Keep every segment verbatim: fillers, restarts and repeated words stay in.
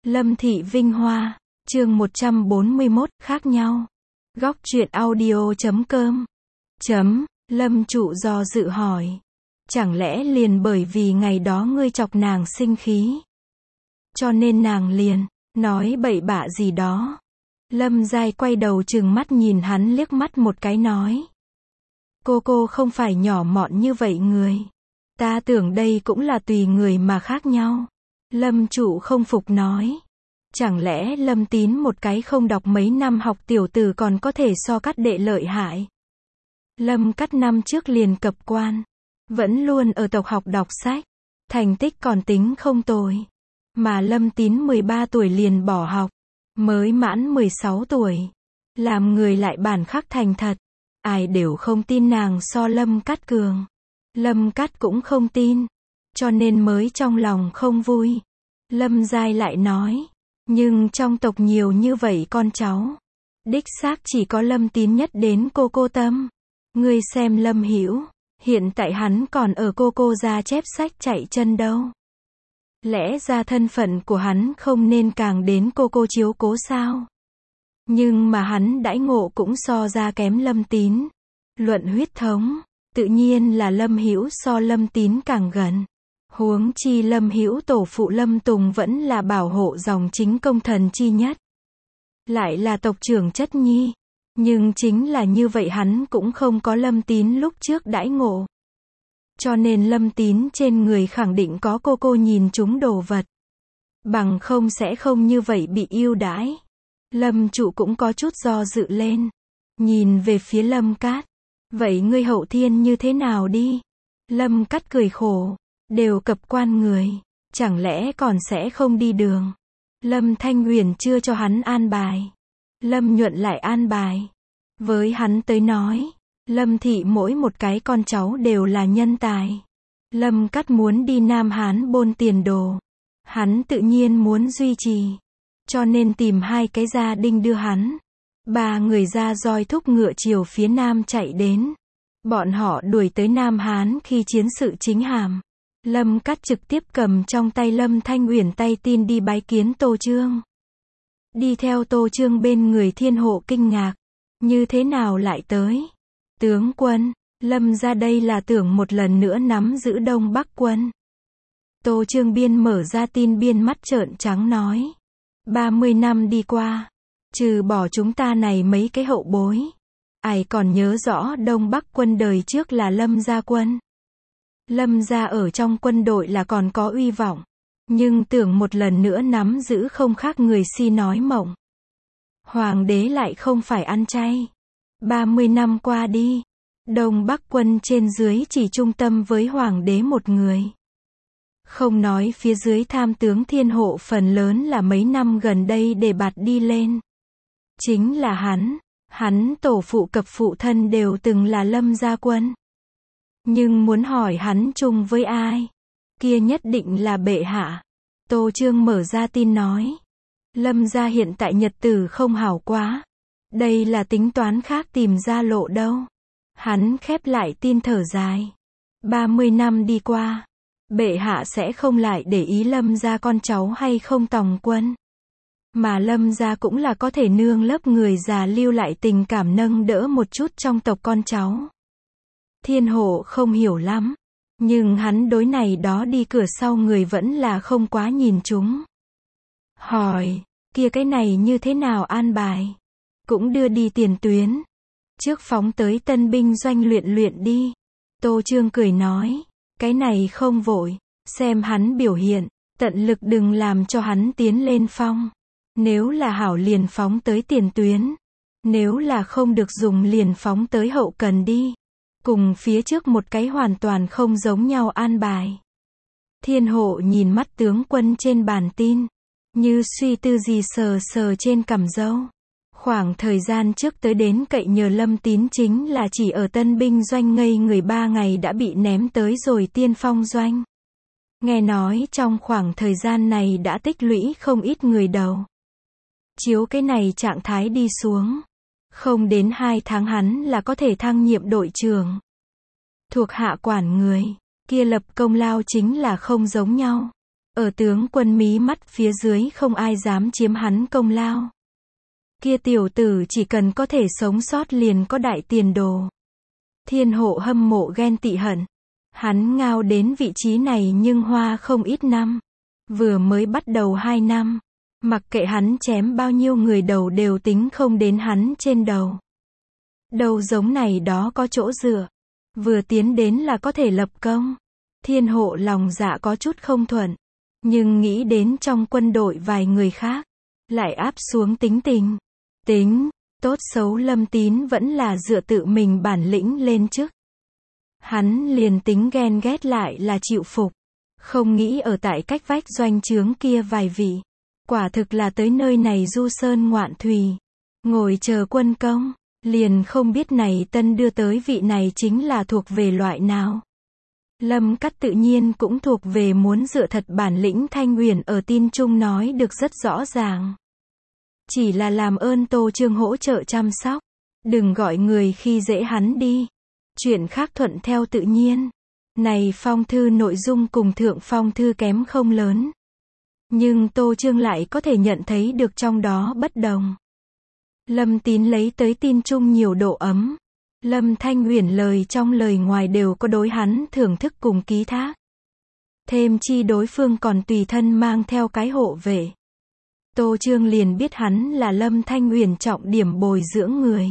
Lâm Thị Vinh Hoa, chương một trăm bốn mươi mốt, khác nhau. Góc truyện audio chấm com. Chấm, Lâm Trụ do dự hỏi. Chẳng lẽ liền bởi vì ngày đó ngươi chọc nàng sinh khí, cho nên nàng liền nói bậy bạ gì đó? Lâm Giai quay đầu trừng mắt nhìn hắn liếc mắt một cái nói. Cô cô không phải nhỏ mọn như vậy người. Ta tưởng đây cũng là tùy người mà khác nhau. Lâm Trụ không phục nói. Chẳng lẽ Lâm Tín một cái không đọc mấy năm học tiểu tử còn có thể so Cát đệ lợi hại? Lâm Cát năm trước liền cập quan, vẫn luôn ở tộc học đọc sách, thành tích còn tính không tồi. Mà Lâm Tín mười ba tuổi liền bỏ học, mới mãn mười sáu tuổi. Làm người lại bản khắc thành thật. Ai đều không tin nàng so Lâm Cát cường. Lâm Cát cũng không tin, cho nên mới trong lòng không vui. Lâm Giai lại nói, nhưng trong tộc nhiều như vậy con cháu, đích xác chỉ có Lâm Tín nhất đến cô cô tâm. Ngươi xem Lâm Hữu, hiện tại hắn còn ở cô cô gia chép sách chạy chân đâu. Lẽ ra thân phận của hắn không nên càng đến cô cô chiếu cố sao? Nhưng mà hắn đãi ngộ cũng so ra kém Lâm Tín. Luận huyết thống, tự nhiên là Lâm Hữu so Lâm Tín càng gần. Huống chi Lâm Hữu tổ phụ Lâm Tùng vẫn là bảo hộ dòng chính công thần chi nhất, lại là tộc trưởng chất nhi. Nhưng chính là như vậy hắn cũng không có Lâm Tín lúc trước đãi ngộ. Cho nên Lâm Tín trên người khẳng định có cô cô nhìn chúng đồ vật. Bằng không sẽ không như vậy bị ưu đãi. Lâm Trụ cũng có chút do dự lên. Nhìn về phía Lâm Cát. Vậy ngươi hậu thiên như thế nào đi? Lâm Cát cười khổ. Đều cập quan người, chẳng lẽ còn sẽ không đi đường? Lâm Thanh Huyền chưa cho hắn an bài. Lâm Nhuận lại an bài. Với hắn tới nói, Lâm Thị mỗi một cái con cháu đều là nhân tài. Lâm Cát muốn đi Nam Hán bôn tiền đồ, hắn tự nhiên muốn duy trì. Cho nên tìm hai cái gia đình đưa hắn. Ba người ra roi thúc ngựa chiều phía Nam chạy đến. Bọn họ đuổi tới Nam Hán khi chiến sự chính hàm. Lâm Cát trực tiếp cầm trong tay Lâm Thanh Uyển tay tin đi bái kiến Tô Trương. Đi theo Tô Trương bên người Thiên Hộ kinh ngạc. Như thế nào lại tới? Tướng quân, Lâm ra đây là tưởng một lần nữa nắm giữ Đông Bắc quân. Tô Trương biên mở ra tin biên mắt trợn trắng nói. ba mươi năm đi qua, trừ bỏ chúng ta này mấy cái hậu bối, ai còn nhớ rõ Đông Bắc quân đời trước là Lâm gia quân. Lâm gia ở trong quân đội là còn có uy vọng, nhưng tưởng một lần nữa nắm giữ không khác người si nói mộng. Hoàng đế lại không phải ăn chay. ba mươi năm qua đi, Đông Bắc quân trên dưới chỉ trung tâm với Hoàng đế một người. Không nói phía dưới tham tướng Thiên Hộ phần lớn là mấy năm gần đây để bạt đi lên. Chính là hắn, hắn tổ phụ cập phụ thân đều từng là Lâm gia quân. Nhưng muốn hỏi hắn chung với ai, kia nhất định là bệ hạ. Tô Trương mở ra tin nói. Lâm gia hiện tại nhật tử không hảo quá. Đây là tính toán khác tìm ra lộ đâu. Hắn khép lại tin thở dài. ba mươi năm đi qua, bệ hạ sẽ không lại để ý Lâm gia con cháu hay không tòng quân. Mà Lâm gia cũng là có thể nương lớp người già lưu lại tình cảm nâng đỡ một chút trong tộc con cháu. Thiên Hộ không hiểu lắm, nhưng hắn đối này đó đi cửa sau người vẫn là không quá nhìn chúng. Hỏi, kia cái này như thế nào an bài? Cũng đưa đi tiền tuyến. Trước phóng tới tân binh doanh luyện luyện đi. Tô Trương cười nói, cái này không vội, xem hắn biểu hiện, tận lực đừng làm cho hắn tiến lên phong. Nếu là hảo liền phóng tới tiền tuyến. Nếu là không được dùng liền phóng tới hậu cần đi. Cùng phía trước một cái hoàn toàn không giống nhau an bài. Thiên Hộ nhìn mắt tướng quân trên bàn tin, như suy tư gì sờ sờ trên cằm râu. Khoảng thời gian trước tới đến cậy nhờ Lâm Tín chính là chỉ ở tân binh doanh ngây người ba ngày đã bị ném tới rồi tiên phong doanh. Nghe nói trong khoảng thời gian này đã tích lũy không ít người đầu. Chiếu cái này trạng thái đi xuống, không đến hai tháng hắn là có thể thăng nhiệm đội trưởng. Thuộc hạ quản người, kia lập công lao chính là không giống nhau. Ở tướng quân mí mắt phía dưới không ai dám chiếm hắn công lao. Kia tiểu tử chỉ cần có thể sống sót liền có đại tiền đồ. Thiên hộ hâm mộ ghen tị hận. Hắn ngao đến vị trí này nhưng hoa không ít năm. Vừa mới bắt đầu hai năm. Mặc kệ hắn chém bao nhiêu người đầu đều tính không đến hắn trên đầu. Đầu giống này đó có chỗ dựa. Vừa tiến đến là có thể lập công. Thiên hộ lòng dạ có chút không thuận. Nhưng nghĩ đến trong quân đội vài người khác. Lại áp xuống tính tình. Tính, tốt xấu Lâm Tín vẫn là dựa tự mình bản lĩnh lên trước. Hắn liền tính ghen ghét lại là chịu phục. Không nghĩ ở tại cách vách doanh trướng kia vài vị. Quả thực là tới nơi này du sơn ngoạn thùy. Ngồi chờ quân công. Liền không biết này tân đưa tới vị này chính là thuộc về loại nào. Lâm Cắt tự nhiên cũng thuộc về muốn dựa thật bản lĩnh. Thanh Uyển ở tin chung nói được rất rõ ràng. Chỉ là làm ơn Tô Trương hỗ trợ chăm sóc. Đừng gọi người khi dễ hắn đi. Chuyện khác thuận theo tự nhiên. Này phong thư nội dung cùng thượng phong thư kém không lớn. Nhưng Tô Trương lại có thể nhận thấy được trong đó bất đồng. Lâm Tín lấy tới tin chung nhiều độ ấm. Lâm Thanh Uyển lời trong lời ngoài đều có đối hắn thưởng thức cùng ký thác. Thêm chi đối phương còn tùy thân mang theo cái hộ vệ. Tô Trương liền biết hắn là Lâm Thanh Uyển trọng điểm bồi dưỡng người.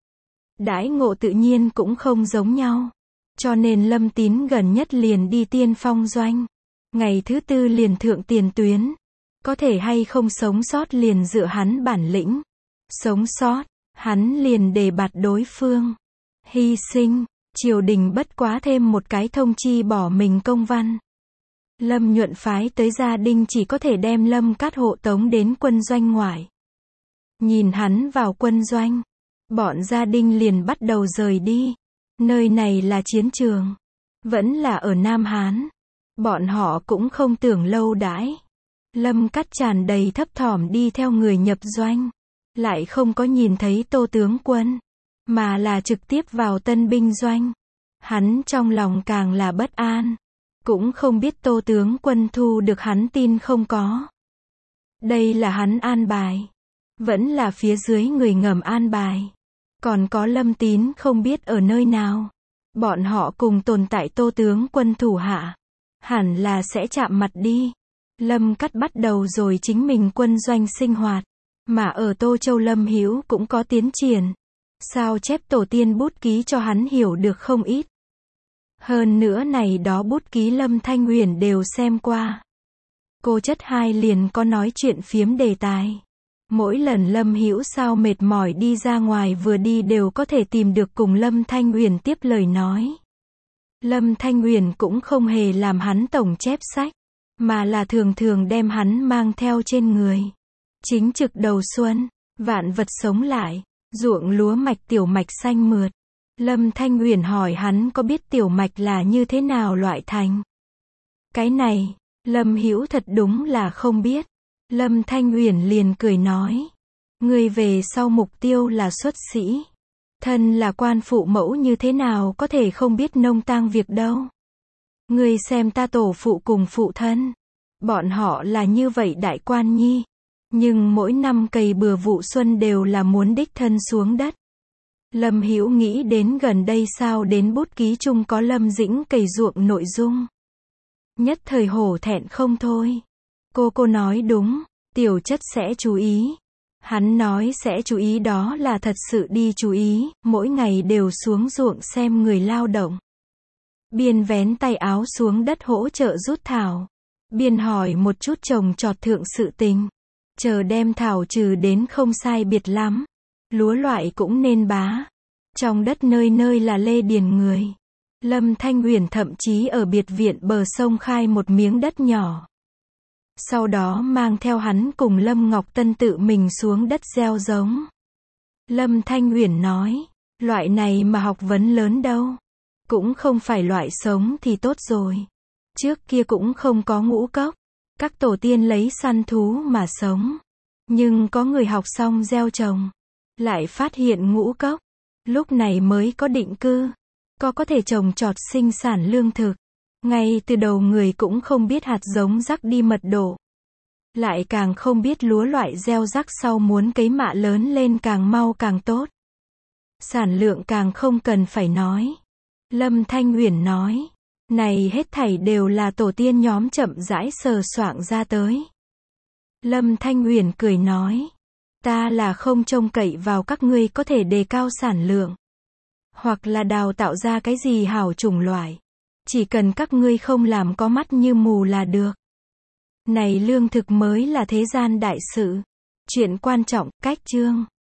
Đãi ngộ tự nhiên cũng không giống nhau. Cho nên Lâm Tín gần nhất liền đi tiên phong doanh. Ngày thứ tư liền thượng tiền tuyến. Có thể hay không sống sót liền dựa hắn bản lĩnh. Sống sót, hắn liền đề bạt đối phương. Hy sinh, triều đình bất quá thêm một cái thông chi bỏ mình công văn. Lâm Nhuận phái tới gia đình chỉ có thể đem Lâm Cát hộ tống đến quân doanh ngoại. Nhìn hắn vào quân doanh. Bọn gia đình liền bắt đầu rời đi. Nơi này là chiến trường. Vẫn là ở Nam Hán. Bọn họ cũng không tưởng lâu đãi. Lâm Cát tràn đầy thấp thỏm đi theo người nhập doanh. Lại không có nhìn thấy Tô tướng quân. Mà là trực tiếp vào tân binh doanh. Hắn trong lòng càng là bất an. Cũng không biết Tô tướng quân thu được hắn tin không có. Đây là hắn an bài. Vẫn là phía dưới người ngầm an bài. Còn có Lâm Tín không biết ở nơi nào. Bọn họ cùng tồn tại Tô tướng quân thủ hạ. Hẳn là sẽ chạm mặt đi. Lâm Cắt bắt đầu rồi chính mình quân doanh sinh hoạt. Mà ở Tô Châu Lâm Hữu cũng có tiến triển. Sao chép tổ tiên bút ký cho hắn hiểu được không ít. Hơn nữa này đó bút ký Lâm Thanh Uyển đều xem qua. Cô chất hai liền có nói chuyện phiếm đề tài. Mỗi lần Lâm Hữu sao mệt mỏi đi ra ngoài vừa đi đều có thể tìm được cùng Lâm Thanh Uyển tiếp lời nói. Lâm Thanh Uyển cũng không hề làm hắn tổng chép sách. Mà là thường thường đem hắn mang theo trên người. Chính trực đầu xuân, vạn vật sống lại, ruộng lúa mạch tiểu mạch xanh mượt. Lâm Thanh Uyển hỏi hắn có biết tiểu mạch là như thế nào loại thành. Cái này, Lâm Hữu thật đúng là không biết. Lâm Thanh Uyển liền cười nói. Người về sau mục tiêu là xuất sĩ. Thân là quan phụ mẫu như thế nào có thể không biết nông tang việc đâu. Người xem ta tổ phụ cùng phụ thân. Bọn họ là như vậy đại quan nhi. Nhưng mỗi năm cày bừa vụ xuân đều là muốn đích thân xuống đất. Lâm Hữu nghĩ đến gần đây sao đến bút ký chung có Lâm Dĩnh cày ruộng nội dung. Nhất thời hổ thẹn không thôi. Cô cô nói đúng, tiểu chất sẽ chú ý. Hắn nói sẽ chú ý đó là thật sự đi chú ý, mỗi ngày đều xuống ruộng xem người lao động. Biên vén tay áo xuống đất hỗ trợ rút thảo. Biên hỏi một chút trồng trọt thượng sự tình. Chờ đem thảo trừ đến không sai biệt lắm. Lúa loại cũng nên bá. Trong đất nơi nơi là lê điền người. Lâm Thanh Uyển thậm chí ở biệt viện bờ sông khai một miếng đất nhỏ. Sau đó mang theo hắn cùng Lâm Ngọc Tân tự mình xuống đất gieo giống. Lâm Thanh Uyển nói, loại này mà học vấn lớn đâu. Cũng không phải loại sống thì tốt rồi. Trước kia cũng không có ngũ cốc. Các tổ tiên lấy săn thú mà sống. Nhưng có người học xong gieo trồng. Lại phát hiện ngũ cốc. Lúc này mới có định cư. Có có thể trồng trọt sinh sản lương thực. Ngay từ đầu người cũng không biết hạt giống rắc đi mật độ. Lại càng không biết lúa loại gieo rắc sau muốn cấy mạ lớn lên càng mau càng tốt. Sản lượng càng không cần phải nói. Lâm Thanh Uyển nói. Này hết thảy đều là tổ tiên nhóm chậm rãi sờ soạng ra tới. Lâm Thanh Uyển cười nói. Ta là không trông cậy vào các ngươi có thể đề cao sản lượng. Hoặc là đào tạo ra cái gì hảo chủng loại. Chỉ cần các ngươi không làm có mắt như mù là được. Này lương thực mới là thế gian đại sự. Chuyện quan trọng, cách chương.